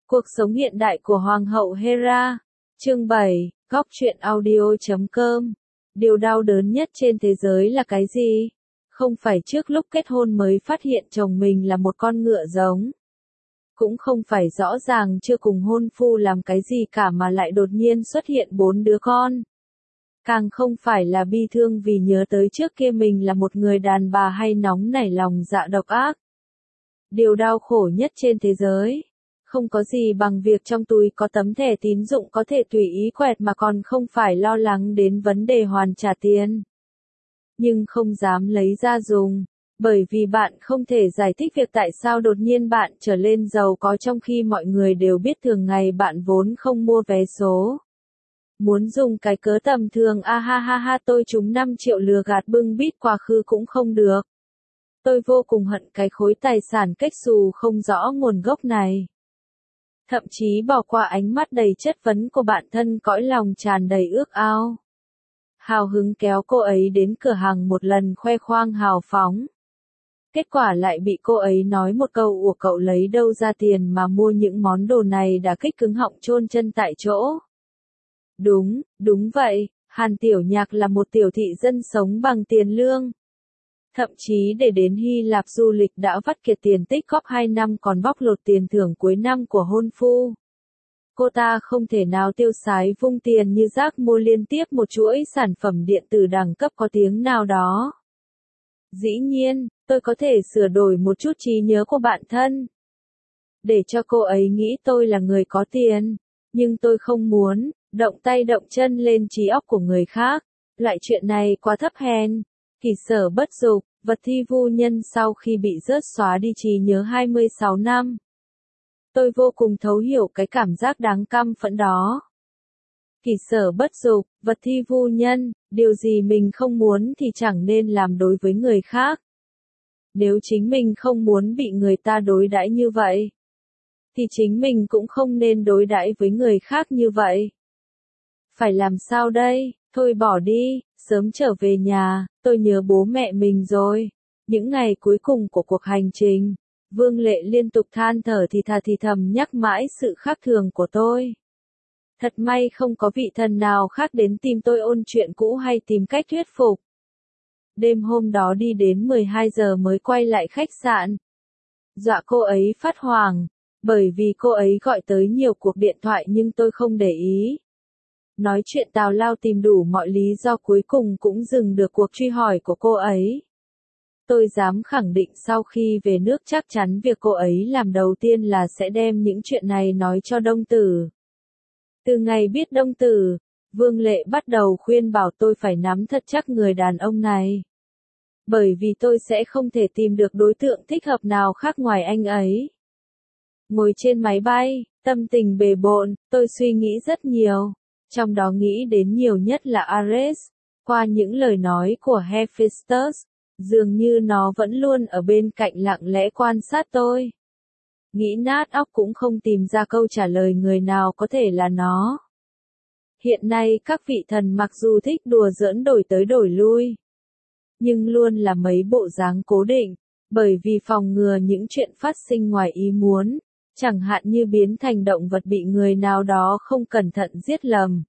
Cuộc sống hiện đại của Hoàng hậu Hera. Chương 7, góc truyện audio.com. Điều đau đớn nhất trên thế giới là cái gì? Không phải trước lúc kết hôn mới phát hiện chồng mình là một con ngựa giống. Cũng không phải rõ ràng chưa cùng hôn phu làm cái gì cả mà lại đột nhiên xuất hiện 4 đứa con. Càng không phải là bi thương vì nhớ tới trước kia mình là một người đàn bà hay nóng nảy lòng dạ độc ác. Điều đau khổ nhất trên thế giới. Không có gì bằng việc trong túi có tấm thẻ tín dụng có thể tùy ý quẹt mà còn không phải lo lắng đến vấn đề hoàn trả tiền. Nhưng không dám lấy ra dùng, bởi vì bạn không thể giải thích việc tại sao đột nhiên bạn trở lên giàu có trong khi mọi người đều biết thường ngày bạn vốn không mua vé số. Muốn dùng cái cớ tầm thường ha ha ha tôi trúng 5 triệu lừa gạt bưng bít quá khứ cũng không được. Tôi vô cùng hận cái khối tài sản cách xù không rõ nguồn gốc này. Thậm chí bỏ qua ánh mắt đầy chất vấn của bạn thân cõi lòng tràn đầy ước ao. Hào hứng kéo cô ấy đến cửa hàng một lần khoe khoang hào phóng. Kết quả lại bị cô ấy nói một câu ủa cậu lấy đâu ra tiền mà mua những món đồ này đã kích cứng họng chôn chân tại chỗ. Đúng vậy, Hàn Tiểu Nhạc là một tiểu thị dân sống bằng tiền lương. Thậm chí để đến Hy Lạp du lịch đã vắt kiệt tiền tích góp 2 năm còn bóc lột tiền thưởng cuối năm của hôn phu. Cô ta không thể nào tiêu xài vung tiền như rác mua liên tiếp một chuỗi sản phẩm điện tử đẳng cấp có tiếng nào đó. Dĩ nhiên, tôi có thể sửa đổi một chút trí nhớ của bạn thân. Để cho cô ấy nghĩ tôi là người có tiền, nhưng tôi không muốn động tay động chân lên trí óc của người khác. Loại chuyện này quá thấp hèn. Kỳ sở bất dục, vật thi vu nhân sau khi bị rớt xóa đi trí nhớ 26 năm. Tôi vô cùng thấu hiểu cái cảm giác đáng căm phẫn đó. Kỳ sở bất dục, vật thi vu nhân, điều gì mình không muốn thì chẳng nên làm đối với người khác. Nếu chính mình không muốn bị người ta đối đãi như vậy, thì chính mình cũng không nên đối đãi với người khác như vậy. Phải làm sao đây? Thôi bỏ đi, sớm trở về nhà, tôi nhớ bố mẹ mình rồi. Những ngày cuối cùng của cuộc hành trình, Vương Lệ liên tục than thở thì thầm nhắc mãi sự khác thường của tôi. Thật may không có vị thần nào khác đến tìm tôi ôn chuyện cũ hay tìm cách thuyết phục. Đêm hôm đó đi đến 12 giờ mới quay lại khách sạn. Dọa cô ấy phát hoảng, bởi vì cô ấy gọi tới nhiều cuộc điện thoại nhưng tôi không để ý. Nói chuyện tào lao tìm đủ mọi lý do cuối cùng cũng dừng được cuộc truy hỏi của cô ấy. Tôi dám khẳng định sau khi về nước chắc chắn việc cô ấy làm đầu tiên là sẽ đem những chuyện này nói cho Đông Tử. Từ ngày biết Đông Tử, Vương Lệ bắt đầu khuyên bảo tôi phải nắm thật chắc người đàn ông này. Bởi vì tôi sẽ không thể tìm được đối tượng thích hợp nào khác ngoài anh ấy. Ngồi trên máy bay, tâm tình bề bộn, tôi suy nghĩ rất nhiều. Trong đó nghĩ đến nhiều nhất là Ares. Qua những lời nói của Hephaestus, dường như nó vẫn luôn ở bên cạnh lặng lẽ quan sát tôi. Nghĩ nát óc cũng không tìm ra câu trả lời người nào có thể là nó. Hiện nay các vị thần mặc dù thích đùa giỡn đổi tới đổi lui, nhưng luôn là mấy bộ dáng cố định, bởi vì phòng ngừa những chuyện phát sinh ngoài ý muốn. Chẳng hạn như biến thành động vật bị người nào đó không cẩn thận giết lầm.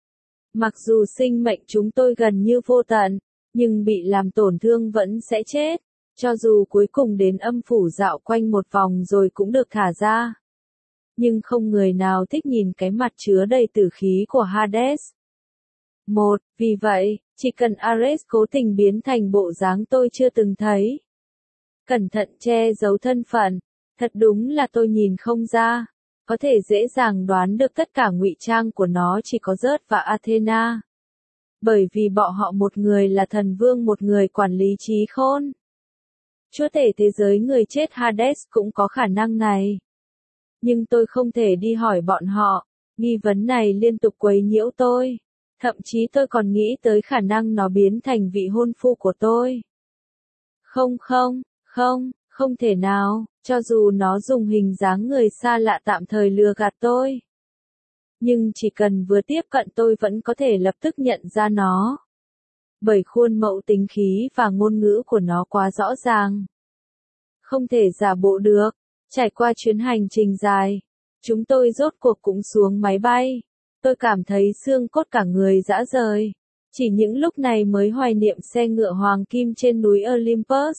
Mặc dù sinh mệnh chúng tôi gần như vô tận, nhưng bị làm tổn thương vẫn sẽ chết, cho dù cuối cùng đến âm phủ dạo quanh một vòng rồi cũng được thả ra. Nhưng không người nào thích nhìn cái mặt chứa đầy tử khí của Hades. Vì vậy, chỉ cần Ares cố tình biến thành bộ dáng tôi chưa từng thấy, cẩn thận che giấu thân phận, thật đúng là tôi nhìn không ra, có thể dễ dàng đoán được tất cả ngụy trang của nó chỉ có Zeus và Athena. Bởi vì bọn họ một người là thần vương một người quản lý trí khôn. Chúa tể thế giới người chết Hades cũng có khả năng này. Nhưng tôi không thể đi hỏi bọn họ, nghi vấn này liên tục quấy nhiễu tôi. Thậm chí tôi còn nghĩ tới khả năng nó biến thành vị hôn phu của tôi. Không thể nào, cho dù nó dùng hình dáng người xa lạ tạm thời lừa gạt tôi. Nhưng chỉ cần vừa tiếp cận tôi vẫn có thể lập tức nhận ra nó. Bởi khuôn mẫu tính khí và ngôn ngữ của nó quá rõ ràng. Không thể giả bộ được. Trải qua chuyến hành trình dài, Chúng tôi rốt cuộc cũng xuống máy bay. Tôi cảm thấy xương cốt cả người rã rời. Chỉ những lúc này mới hoài niệm xe ngựa hoàng kim trên núi Olympus.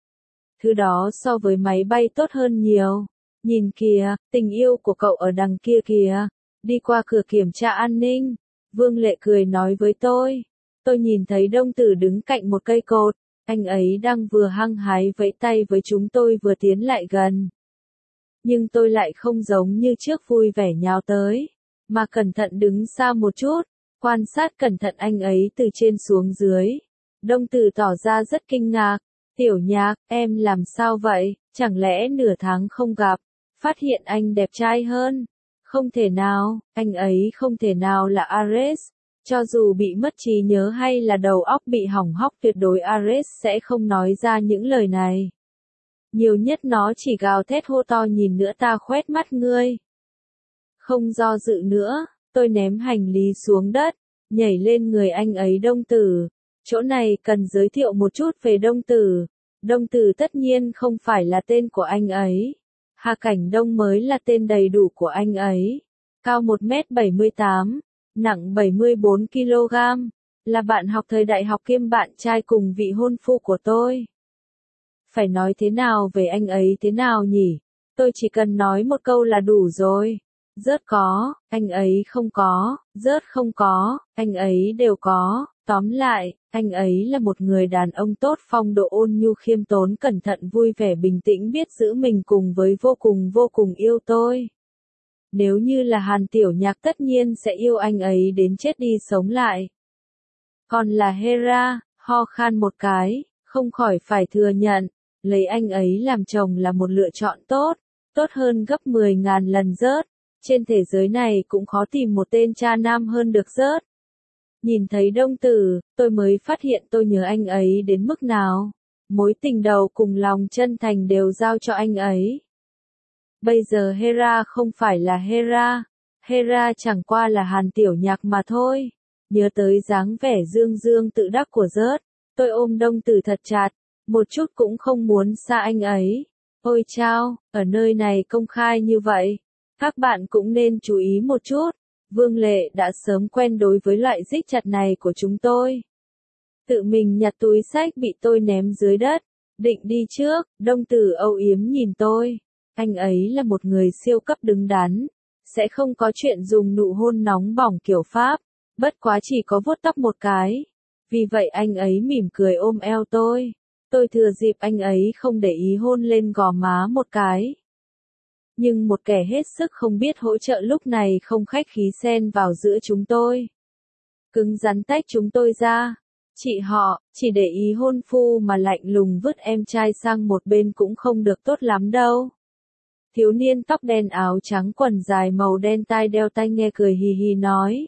Thứ đó so với máy bay tốt hơn nhiều. Nhìn kìa, tình yêu của cậu ở đằng kia kìa. Đi qua cửa kiểm tra an ninh. Vương Lệ cười nói với tôi. Tôi nhìn thấy Đông Tử đứng cạnh một cây cột. Anh ấy đang vừa hăng hái vẫy tay với chúng tôi vừa tiến lại gần. Nhưng tôi lại không giống như trước vui vẻ nhào tới, mà cẩn thận đứng xa một chút, quan sát cẩn thận anh ấy từ trên xuống dưới. Đông Tử tỏ ra rất kinh ngạc. Tiểu Nhạc, em làm sao vậy, chẳng lẽ nửa tháng không gặp, phát hiện anh đẹp trai hơn? Không thể nào, anh ấy không thể nào là Ares. Cho dù bị mất trí nhớ hay là đầu óc bị hỏng hóc tuyệt đối Ares sẽ không nói ra những lời này. Nhiều nhất nó chỉ gào thét hô to nhìn nữa ta khoét mắt ngươi. Không do dự nữa, tôi ném hành lý xuống đất, nhảy lên người anh ấy. Đông Tử, chỗ này cần giới thiệu một chút về Đông Tử. Đông Tử tất nhiên không phải là tên của anh ấy. Hà Cảnh Đông mới là tên đầy đủ của anh ấy. Cao 1m78, nặng 74 kg, là bạn học thời đại học kiêm bạn trai cùng vị hôn phu của tôi. Phải nói thế nào về anh ấy thế nào nhỉ? Tôi chỉ cần nói một câu là đủ rồi. Rớt có, anh ấy không có, rớt không có, anh ấy đều có. Tóm lại, anh ấy là một người đàn ông tốt, phong độ ôn nhu khiêm tốn, cẩn thận vui vẻ bình tĩnh, biết giữ mình cùng với vô cùng yêu tôi. Nếu như là Hàn Tiểu Nhạc tất nhiên sẽ yêu anh ấy đến chết đi sống lại. Còn là Hera, ho khan một cái, không khỏi phải thừa nhận, lấy anh ấy làm chồng là một lựa chọn tốt, tốt hơn gấp 10.000 lần rớt. Trên thế giới này cũng khó tìm một tên cha nam hơn được rớt. Nhìn thấy Đông Tử, tôi mới phát hiện tôi nhớ anh ấy đến mức nào. Mối tình đầu cùng lòng chân thành đều giao cho anh ấy. Bây giờ Hera không phải là Hera. Hera chẳng qua là Hàn Tiểu Nhạc mà thôi. Nhớ tới dáng vẻ dương dương tự đắc của rớt, tôi ôm Đông Tử thật chặt, một chút cũng không muốn xa anh ấy. Ôi chao, ở nơi này công khai như vậy, các bạn cũng nên chú ý một chút. Vương Lệ đã sớm quen đối với loại dích chặt này của chúng tôi. Tự mình nhặt túi xách bị tôi ném dưới đất, định đi trước. Đông Tử âu yếm nhìn tôi. Anh ấy là một người siêu cấp đứng đắn, sẽ không có chuyện dùng nụ hôn nóng bỏng kiểu Pháp, bất quá chỉ có vuốt tóc một cái. Vì vậy anh ấy mỉm cười ôm eo tôi. Tôi thừa dịp anh ấy không để ý hôn lên gò má một cái. Nhưng một kẻ hết sức không biết hỗ trợ lúc này không khách khí xen vào giữa chúng tôi. Cứng rắn tách chúng tôi ra. Chị họ, chỉ để ý hôn phu mà lạnh lùng vứt em trai sang một bên cũng không được tốt lắm đâu. Thiếu niên tóc đen áo trắng quần dài màu đen tai đeo tai nghe cười hì hì nói.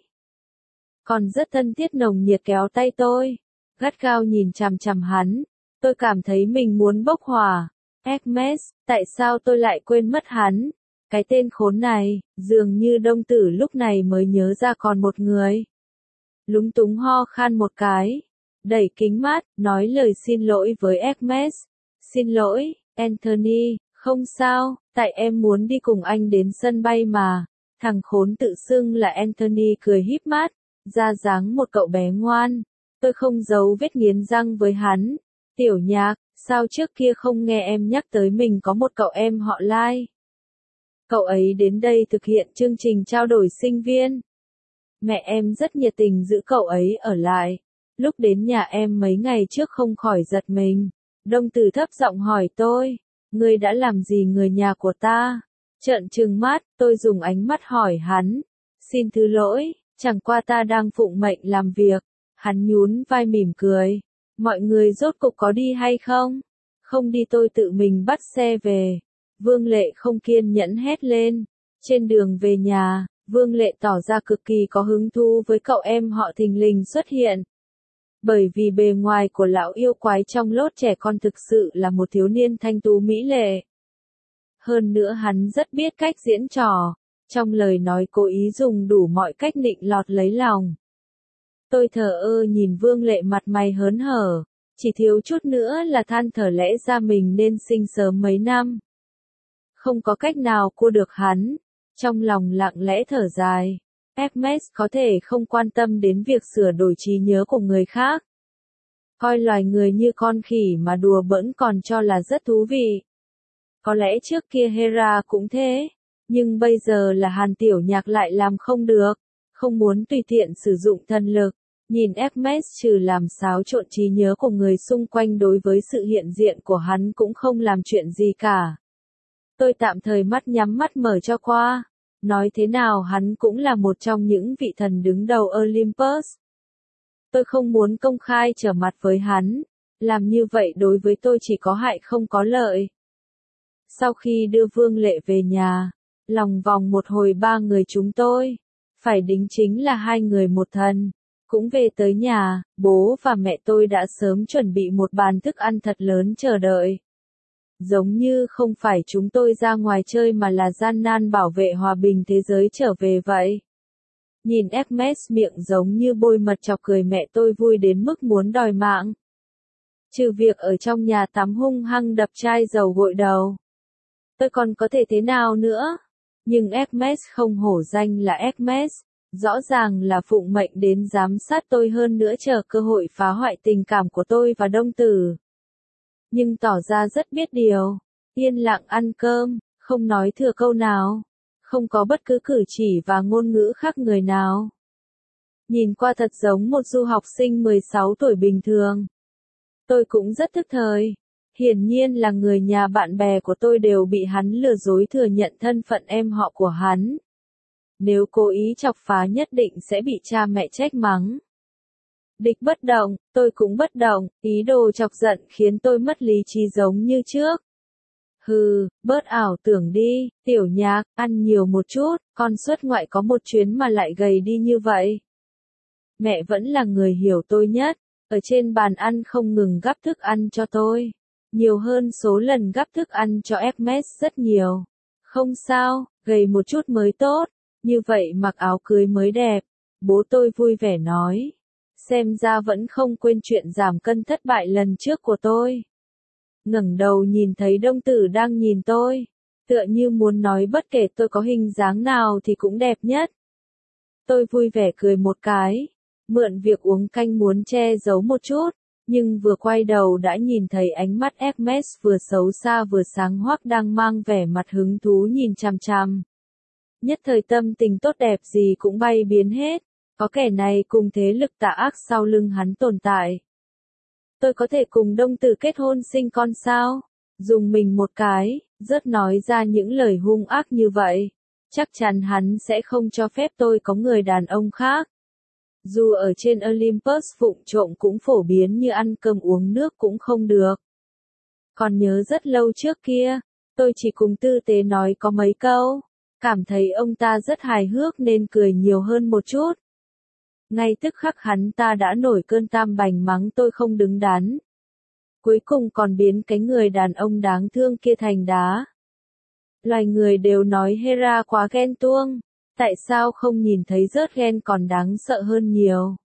Còn rất thân thiết nồng nhiệt kéo tay tôi. Gắt gao nhìn chằm chằm hắn. Tôi cảm thấy mình muốn bốc hỏa. Hermes, tại sao tôi lại quên mất hắn? Cái tên khốn này, dường như Đông Tử lúc này mới nhớ ra còn một người. Lúng túng ho khan một cái, đẩy kính mắt, nói lời xin lỗi với Hermes. Xin lỗi, Anthony, không sao, tại em muốn đi cùng anh đến sân bay mà. Thằng khốn tự xưng là Anthony cười híp mắt, ra dáng một cậu bé ngoan. Tôi không giấu vết nghiến răng với hắn. Tiểu Nhạc, sao trước kia không nghe em nhắc tới mình có một cậu em họ Lai? Cậu ấy đến đây thực hiện chương trình trao đổi sinh viên. Mẹ em rất nhiệt tình giữ cậu ấy ở lại. Lúc đến nhà em mấy ngày trước không khỏi giật mình. Đông Tử thấp giọng hỏi tôi, ngươi đã làm gì người nhà của ta? Trợn trừng mắt, tôi dùng ánh mắt hỏi hắn. Xin thứ lỗi, chẳng qua ta đang phụng mệnh làm việc. Hắn nhún vai mỉm cười. Mọi người rốt cục có đi hay không? Không đi tôi tự mình bắt xe về. Vương Lệ không kiên nhẫn hét lên. Trên đường về nhà, Vương Lệ tỏ ra cực kỳ có hứng thú với cậu em họ thình lình xuất hiện. Bởi vì bề ngoài của lão yêu quái trong lốt trẻ con thực sự là một thiếu niên thanh tú mỹ lệ. Hơn nữa hắn rất biết cách diễn trò, trong lời nói cố ý dùng đủ mọi cách nịnh lọt lấy lòng. Tôi thờ ơ nhìn Vương Lệ mặt mày hớn hở, chỉ thiếu chút nữa là than thở lẽ ra mình nên sinh sớm mấy năm. Không có cách nào cua được hắn, Trong lòng lặng lẽ thở dài. Hermes có thể không quan tâm đến việc sửa đổi trí nhớ của người khác. Coi loài người như con khỉ mà đùa bỡn còn cho là rất thú vị. Có lẽ trước kia Hera cũng thế, nhưng bây giờ là Hàn Tiểu Nhạc lại làm không được, không muốn tùy tiện sử dụng thần lực. Nhìn Hermes trừ làm xáo trộn trí nhớ của người xung quanh đối với sự hiện diện của hắn cũng không làm chuyện gì cả. Tôi tạm thời mắt nhắm mắt mở cho qua. Nói thế nào hắn cũng là một trong những vị thần đứng đầu Olympus. Tôi không muốn công khai trở mặt với hắn. Làm như vậy đối với tôi chỉ có hại không có lợi. Sau khi đưa Vương Lệ về nhà, lòng vòng một hồi ba người chúng tôi, phải đính chính là hai người một thần, cũng về tới nhà, bố và mẹ tôi đã sớm chuẩn bị một bàn thức ăn thật lớn chờ đợi. Giống như không phải chúng tôi ra ngoài chơi mà là gian nan bảo vệ hòa bình thế giới trở về vậy. Nhìn Hermes miệng giống như bôi mật chọc cười mẹ tôi vui đến mức muốn đòi mạng. Trừ việc ở trong nhà tắm hung hăng đập chai dầu gội đầu. Tôi còn có thể thế nào nữa? Nhưng Hermes không hổ danh là Hermes, rõ ràng là phụng mệnh đến giám sát tôi hơn nữa chờ cơ hội phá hoại tình cảm của tôi và Đông Tử. Nhưng tỏ ra rất biết điều, yên lặng ăn cơm, không nói thừa câu nào, không có bất cứ cử chỉ và ngôn ngữ khác người nào. Nhìn qua thật giống một du học sinh 16 tuổi bình thường. Tôi cũng rất thức thời. Hiển nhiên là người nhà bạn bè của tôi đều bị hắn lừa dối thừa nhận thân phận em họ của hắn. Nếu cố ý chọc phá nhất định sẽ bị cha mẹ trách mắng. Địch bất động, tôi cũng bất động, ý đồ chọc giận khiến tôi mất lý trí giống như trước. Hừ, bớt ảo tưởng đi, Tiểu Nhạc, ăn nhiều một chút, con xuất ngoại có một chuyến mà lại gầy đi như vậy. Mẹ vẫn là người hiểu tôi nhất, ở trên bàn ăn không ngừng gắp thức ăn cho tôi. Nhiều hơn số lần gắp thức ăn cho Hermes rất nhiều. Không sao, gầy một chút mới tốt, như vậy mặc áo cưới mới đẹp. Bố tôi vui vẻ nói. Xem ra vẫn không quên chuyện giảm cân thất bại lần trước của tôi. Ngẩng đầu nhìn thấy Đông Tử đang nhìn tôi, tựa như muốn nói bất kể tôi có hình dáng nào thì cũng đẹp nhất. Tôi vui vẻ cười một cái, mượn việc uống canh muốn che giấu một chút, nhưng vừa quay đầu đã nhìn thấy ánh mắt Hermes vừa xấu xa vừa sáng hoắc đang mang vẻ mặt hứng thú nhìn chằm chằm. Nhất thời tâm tình tốt đẹp gì cũng bay biến hết, có kẻ này cùng thế lực tà ác sau lưng hắn tồn tại. Tôi có thể cùng Đông Tử kết hôn sinh con sao? Dùng mình một cái, rớt nói ra những lời hung ác như vậy. Chắc chắn hắn sẽ không cho phép tôi có người đàn ông khác. Dù ở trên Olympus vụng trộm cũng phổ biến như ăn cơm uống nước cũng không được. Còn nhớ rất lâu trước kia, tôi chỉ cùng Tư Tế nói có mấy câu, cảm thấy ông ta rất hài hước nên cười nhiều hơn một chút. Ngay tức khắc hắn ta đã nổi cơn tam bành mắng tôi không đứng đắn. Cuối cùng còn biến cái người đàn ông đáng thương kia thành đá. Loài người đều nói Hera quá ghen tuông, tại sao không nhìn thấy rớt ghen còn đáng sợ hơn nhiều.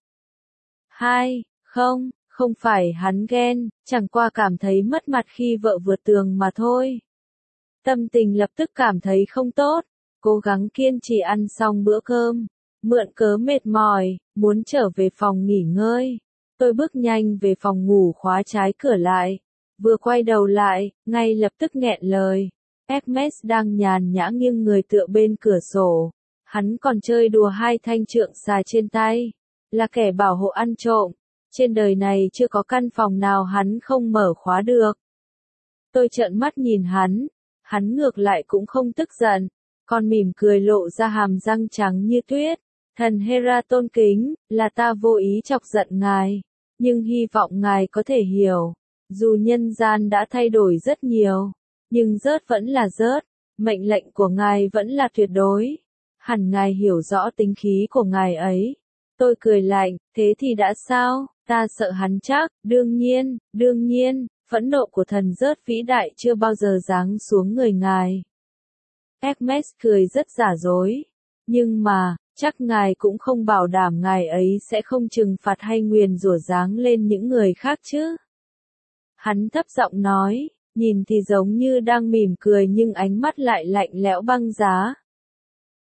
Không phải hắn ghen, chẳng qua cảm thấy mất mặt khi vợ vượt tường mà thôi. Tâm tình lập tức cảm thấy không tốt, cố gắng kiên trì ăn xong bữa cơm, mượn cớ mệt mỏi, muốn trở về phòng nghỉ ngơi. Tôi bước nhanh về phòng ngủ khóa trái cửa lại, vừa quay đầu lại, ngay lập tức nghẹn lời. Hermes đang nhàn nhã nghiêng người tựa bên cửa sổ, hắn còn chơi đùa hai thanh trượng xà trên tay, là kẻ bảo hộ ăn trộm. Trên đời này chưa có căn phòng nào hắn không mở khóa được. Tôi trợn mắt nhìn hắn ngược lại cũng không tức giận, còn mỉm cười lộ ra hàm răng trắng như tuyết. Thần Hera tôn kính, là ta vô ý chọc giận ngài, nhưng hy vọng ngài có thể hiểu, dù nhân gian đã thay đổi rất nhiều, nhưng rớt vẫn là rớt, mệnh lệnh của ngài vẫn là tuyệt đối. Hẳn ngài hiểu rõ tính khí của ngài ấy. Tôi cười lạnh, thế thì đã sao, ta sợ hắn chắc, đương nhiên, phẫn nộ của thần rớt vĩ đại chưa bao giờ giáng xuống người ngài. Hermes cười rất giả dối, nhưng mà, chắc ngài cũng không bảo đảm ngài ấy sẽ không trừng phạt hay nguyền rủa giáng lên những người khác chứ. Hắn thấp giọng nói, nhìn thì giống như đang mỉm cười nhưng ánh mắt lại lạnh lẽo băng giá.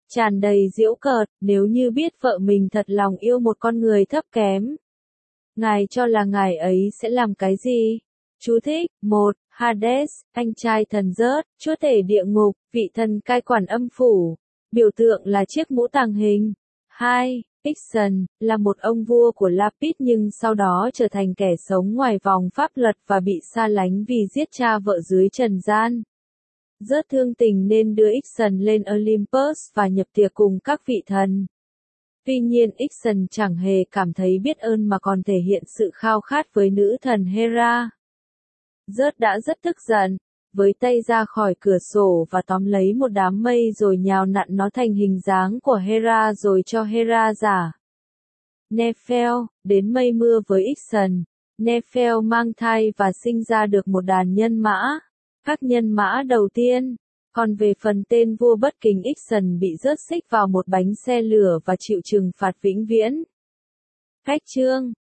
tràn đầy giễu cợt, nếu như biết vợ mình thật lòng yêu một con người thấp kém. Ngài cho là ngài ấy sẽ làm cái gì? Chú thích: 1. Hades, anh trai thần rớt, chúa tể địa ngục, vị thần cai quản âm phủ. Biểu tượng là chiếc mũ tàng hình. 2. Ixon, là một ông vua của Lapis nhưng sau đó trở thành kẻ sống ngoài vòng pháp luật và bị sa lánh vì giết cha vợ dưới trần gian. Rớt thương tình nên đưa Ixon lên Olympus và nhập tiệc cùng các vị thần. Tuy nhiên Ixon chẳng hề cảm thấy biết ơn mà còn thể hiện sự khao khát với nữ thần Hera. Rớt đã rất tức giận, với tay ra khỏi cửa sổ và tóm lấy một đám mây rồi nhào nặn nó thành hình dáng của Hera rồi cho Hera giả. Nephel, đến mây mưa với Ixon. Nephel mang thai và sinh ra được một đàn nhân mã. Các nhân mã đầu tiên. Còn về phần tên vua bất kính Ixon bị rớt xích vào một bánh xe lửa và chịu trừng phạt vĩnh viễn. Cách chương